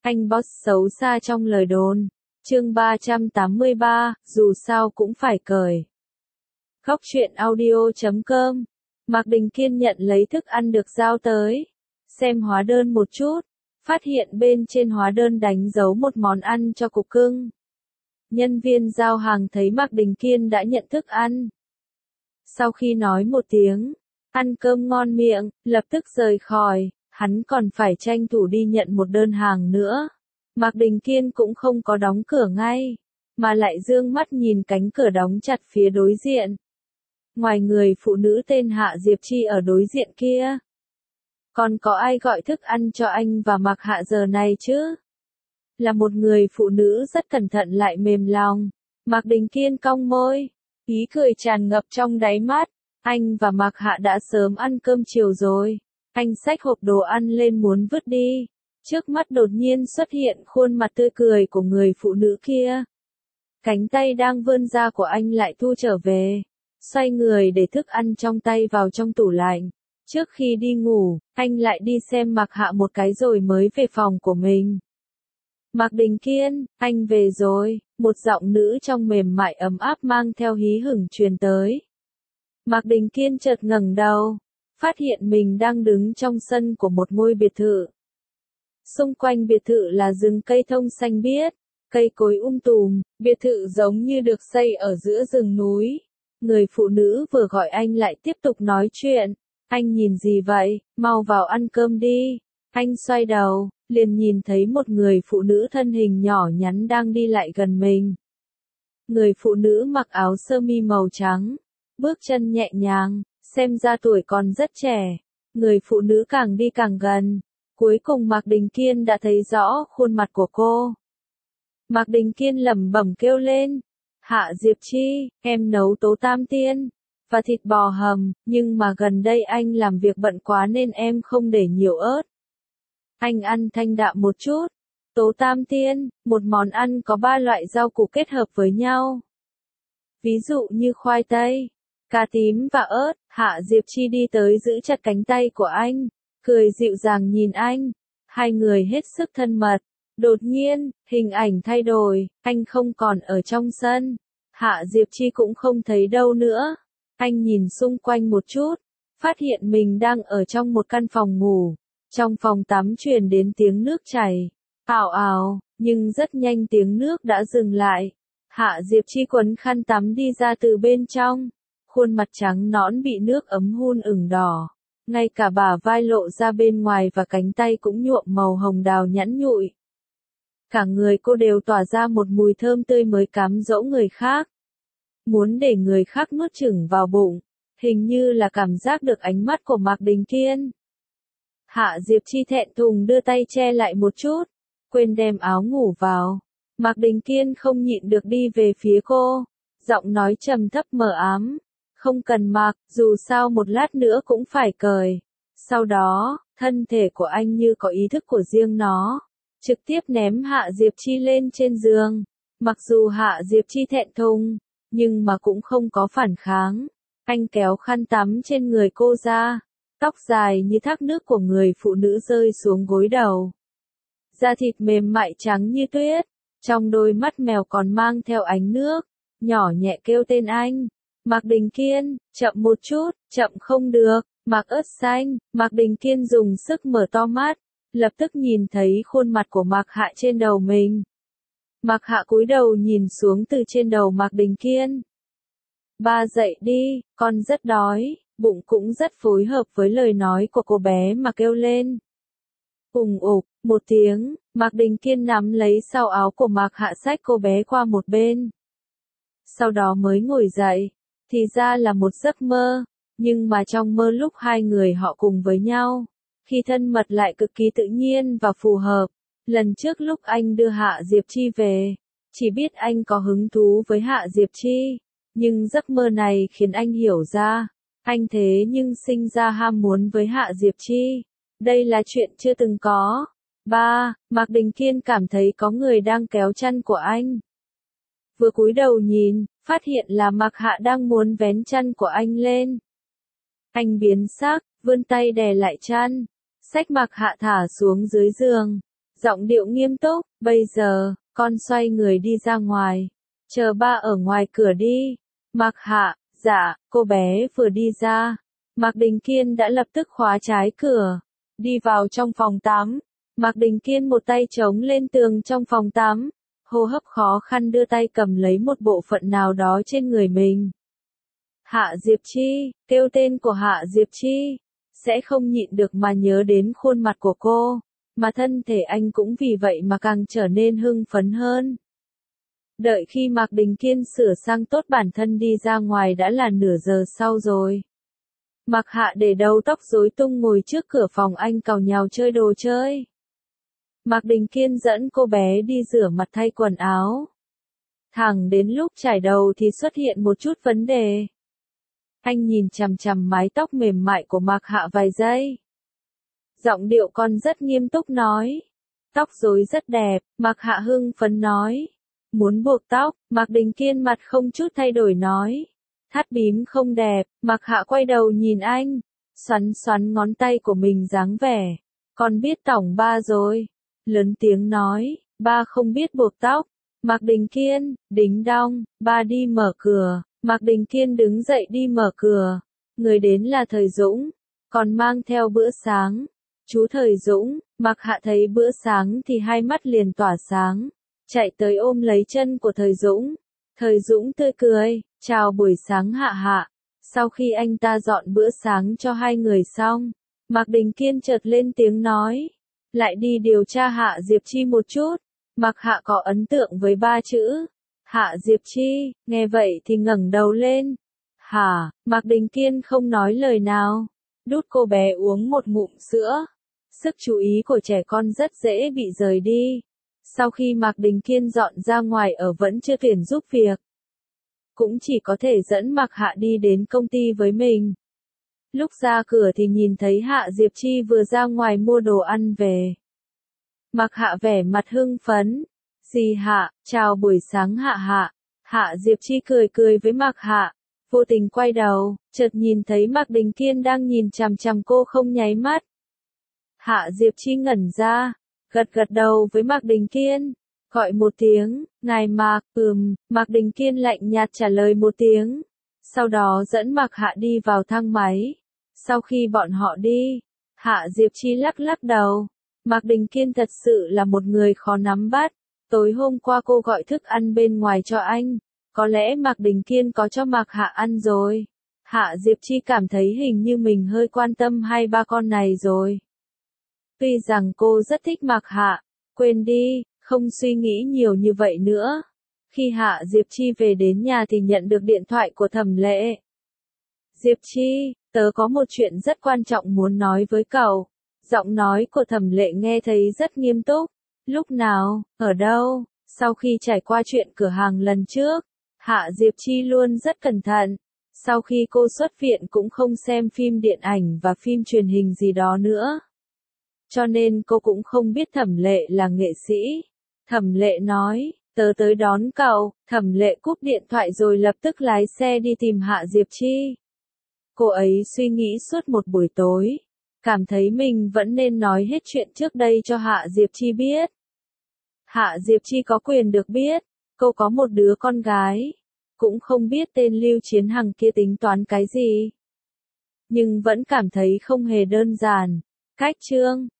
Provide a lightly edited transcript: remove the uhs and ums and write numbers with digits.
anh boss xấu xa trong lời đồn. Chương 383, dù sao cũng phải cởi. Góc truyện audio.com. Mạc Đình Kiên nhận lấy thức ăn được giao tới. Xem hóa đơn một chút. Phát hiện bên trên hóa đơn đánh dấu một món ăn cho cục cưng. Nhân viên giao hàng thấy Mạc Đình Kiên đã nhận thức ăn. Sau khi nói một tiếng, ăn cơm ngon miệng, lập tức rời khỏi, hắn còn phải tranh thủ đi nhận một đơn hàng nữa. Mạc Đình Kiên cũng không có đóng cửa ngay, mà lại dương mắt nhìn cánh cửa đóng chặt phía đối diện. Ngoài người phụ nữ tên Hạ Diệp Chi ở đối diện kia, còn có ai gọi thức ăn cho anh và Mạc Hạ giờ này chứ? Là một người phụ nữ rất cẩn thận lại mềm lòng. Mạc Đình Kiên cong môi, ý cười tràn ngập trong đáy mắt. Anh và Mạc Hạ đã sớm ăn cơm chiều rồi. Anh xách hộp đồ ăn lên muốn vứt đi. Trước mắt đột nhiên xuất hiện khuôn mặt tươi cười của người phụ nữ kia. Cánh tay đang vươn ra của anh lại thu trở về. Xoay người để thức ăn trong tay vào trong tủ lạnh. Trước khi đi ngủ, anh lại đi xem Mạc Hạ một cái rồi mới về phòng của mình. Mạc Đình Kiên, anh về rồi, một giọng nữ trong mềm mại ấm áp mang theo hí hửng truyền tới. Mạc Đình Kiên chợt ngẩng đầu, phát hiện mình đang đứng trong sân của một ngôi biệt thự. Xung quanh biệt thự là rừng cây thông xanh biếc, cây cối tùm, biệt thự giống như được xây ở giữa rừng núi. Người phụ nữ vừa gọi anh lại tiếp tục nói chuyện. Anh nhìn gì vậy, mau vào ăn cơm đi. Anh xoay đầu, liền nhìn thấy một người phụ nữ thân hình nhỏ nhắn đang đi lại gần mình. Người phụ nữ mặc áo sơ mi màu trắng, bước chân nhẹ nhàng, xem ra tuổi còn rất trẻ. Người phụ nữ càng đi càng gần, cuối cùng Mạc Đình Kiên đã thấy rõ khuôn mặt của cô. Mạc Đình Kiên lẩm bẩm kêu lên, Hạ Diệp Chi, em nấu tố tam tiên và thịt bò hầm, nhưng mà gần đây anh làm việc bận quá nên em không để nhiều ớt. Anh ăn thanh đạm một chút. Tố tam tiên, một món ăn có 3 loại rau củ kết hợp với nhau. Ví dụ như khoai tây, cà tím và ớt. Hạ Diệp Chi đi tới giữ chặt cánh tay của anh, cười dịu dàng nhìn anh. Hai người hết sức thân mật. Đột nhiên, hình ảnh thay đổi, anh không còn ở trong sân. Hạ Diệp Chi cũng không thấy đâu nữa. Anh nhìn xung quanh một chút, phát hiện mình đang ở trong một căn phòng ngủ. Trong phòng tắm truyền đến tiếng nước chảy, ào ào, nhưng rất nhanh tiếng nước đã dừng lại. Hạ Diệp Chi quấn khăn tắm đi ra từ bên trong, khuôn mặt trắng nõn bị nước ấm hun ửng đỏ, ngay cả bả vai lộ ra bên ngoài và cánh tay cũng nhuộm màu hồng đào nhẵn nhụi. Cả người cô đều tỏa ra một mùi thơm tươi mới cám dỗ người khác. Muốn để người khác nuốt chửng vào bụng, hình như là cảm giác được ánh mắt của Mạc Đình Kiên. Hạ Diệp Chi thẹn thùng đưa tay che lại một chút, quên đem áo ngủ vào. Mạc Đình Kiên không nhịn được đi về phía cô, giọng nói trầm thấp mờ ám, không cần mặc, dù sao một lát nữa cũng phải cởi. Sau đó, thân thể của anh như có ý thức của riêng nó, trực tiếp ném Hạ Diệp Chi lên trên giường. Mặc dù Hạ Diệp Chi thẹn thùng, nhưng mà cũng không có phản kháng. Anh kéo khăn tắm trên người cô ra. Tóc dài như thác nước của người phụ nữ rơi xuống gối đầu. Da thịt mềm mại trắng như tuyết, trong đôi mắt mèo còn mang theo ánh nước, nhỏ nhẹ kêu tên anh. Mạc Đình Kiên, chậm một chút, chậm không được, Mạc ớt xanh. Mạc Đình Kiên dùng sức mở to mắt, lập tức nhìn thấy khuôn mặt của Mạc Hạ trên đầu mình. Mạc Hạ cúi đầu nhìn xuống từ trên đầu Mạc Đình Kiên. Ba dậy đi, con rất đói. Bụng cũng rất phối hợp với lời nói của cô bé mà kêu lên. Ùng ục, một tiếng, Mạc Đình Kiên nắm lấy sau áo của Mạc Hạ xách cô bé qua một bên. Sau đó mới ngồi dậy, thì ra là một giấc mơ, nhưng mà trong mơ lúc hai người họ cùng với nhau, khi thân mật lại cực kỳ tự nhiên và phù hợp. Lần trước lúc anh đưa Hạ Diệp Chi về, chỉ biết anh có hứng thú với Hạ Diệp Chi, nhưng giấc mơ này khiến anh hiểu ra. Anh thế nhưng sinh ra ham muốn với Hạ Diệp Chi. Đây là chuyện chưa từng có. 3. Mạc Đình Kiên cảm thấy có người đang kéo chăn của anh. Vừa cúi đầu nhìn, phát hiện là Mạc Hạ đang muốn vén chăn của anh lên. Anh biến sắc, vươn tay đè lại chăn. Xách Mạc Hạ thả xuống dưới giường. Giọng điệu nghiêm túc, bây giờ, con xoay người đi ra ngoài. Chờ ba ở ngoài cửa đi. Mạc Hạ, dạ, cô bé vừa đi ra. Mạc Đình Kiên đã lập tức khóa trái cửa. Đi vào trong phòng tắm. Mạc Đình Kiên một tay chống lên tường trong phòng tắm. Hô hấp khó khăn đưa tay cầm lấy một bộ phận nào đó trên người mình. Hạ Diệp Chi, kêu tên của Hạ Diệp Chi. Sẽ không nhịn được mà nhớ đến khuôn mặt của cô. Mà thân thể anh cũng vì vậy mà càng trở nên hưng phấn hơn. Đợi khi Mạc Đình Kiên sửa sang tốt bản thân đi ra ngoài đã là nửa giờ sau rồi. Mạc Hạ để đầu tóc rối tung ngồi trước cửa phòng anh càu nhàu chơi đồ chơi. Mạc Đình Kiên dẫn cô bé đi rửa mặt thay quần áo. Thẳng đến lúc chải đầu thì xuất hiện một chút vấn đề. Anh nhìn chằm chằm mái tóc mềm mại của Mạc Hạ vài giây. Giọng điệu con rất nghiêm túc nói. Tóc rối rất đẹp, Mạc Hạ hưng phấn nói. Muốn buộc tóc, Mạc Đình Kiên mặt không chút thay đổi nói. Thắt bím không đẹp, Mạc Hạ quay đầu nhìn anh. Xoắn xoắn ngón tay của mình dáng vẻ. Con biết tỏng ba rồi. Lớn tiếng nói, ba không biết buộc tóc. Mạc Đình Kiên, đính đong, ba đi mở cửa. Mạc Đình Kiên đứng dậy đi mở cửa. Người đến là Thời Dũng. Còn mang theo bữa sáng. Chú Thời Dũng, Mạc Hạ thấy bữa sáng thì hai mắt liền tỏa sáng. Chạy tới ôm lấy chân của Thời Dũng. Thời Dũng tươi cười, chào buổi sáng Hạ Hạ. Sau khi anh ta dọn bữa sáng cho hai người xong, Mạc Đình Kiên chợt lên tiếng nói. Lại đi điều tra Hạ Diệp Chi một chút. Mạc Hạ có ấn tượng với ba chữ. Hạ Diệp Chi, nghe vậy thì ngẩng đầu lên. Hả, Mạc Đình Kiên không nói lời nào. Đút cô bé uống một ngụm sữa. Sức chú ý của trẻ con rất dễ bị rời đi. Sau khi Mạc Đình Kiên dọn ra ngoài ở vẫn chưa tuyển giúp việc. Cũng chỉ có thể dẫn Mạc Hạ đi đến công ty với mình. Lúc ra cửa thì nhìn thấy Hạ Diệp Chi vừa ra ngoài mua đồ ăn về. Mạc Hạ vẻ mặt hưng phấn. Dì Hạ, chào buổi sáng Hạ Hạ. Hạ Diệp Chi cười cười với Mạc Hạ. Vô tình quay đầu, chợt nhìn thấy Mạc Đình Kiên đang nhìn chằm chằm cô không nháy mắt. Hạ Diệp Chi ngẩn ra, gật gật đầu với Mạc Đình Kiên. Gọi một tiếng, ngài Mạc, Mạc Đình Kiên lạnh nhạt trả lời một tiếng. Sau đó dẫn Mạc Hạ đi vào thang máy. Sau khi bọn họ đi, Hạ Diệp Chi lắc lắc đầu. Mạc Đình Kiên thật sự là một người khó nắm bắt. Tối hôm qua cô gọi thức ăn bên ngoài cho anh. Có lẽ Mạc Đình Kiên có cho Mạc Hạ ăn rồi. Hạ Diệp Chi cảm thấy hình như mình hơi quan tâm hai ba con này rồi. Tuy rằng cô rất thích Mạc Hạ, quên đi, không suy nghĩ nhiều như vậy nữa. Khi Hạ Diệp Chi về đến nhà thì nhận được điện thoại của Thẩm Lệ. Diệp Chi, tớ có một chuyện rất quan trọng muốn nói với cậu. Giọng nói của Thẩm Lệ nghe thấy rất nghiêm túc. Lúc nào, ở đâu? Sau khi trải qua chuyện cửa hàng lần trước, Hạ Diệp Chi luôn rất cẩn thận. Sau khi cô xuất viện cũng không xem phim điện ảnh và phim truyền hình gì đó nữa. Cho nên cô cũng không biết Thẩm Lệ là nghệ sĩ. Thẩm Lệ nói, tớ tới đón cậu. Thẩm Lệ cúp điện thoại rồi lập tức lái xe đi tìm Hạ Diệp Chi. Cô ấy suy nghĩ suốt một buổi tối. Cảm thấy mình vẫn nên nói hết chuyện trước đây cho Hạ Diệp Chi biết. Hạ Diệp Chi có quyền được biết. Cô có một đứa con gái. Cũng không biết tên Lưu Chiến Hằng kia tính toán cái gì. Nhưng vẫn cảm thấy không hề đơn giản. Cách chương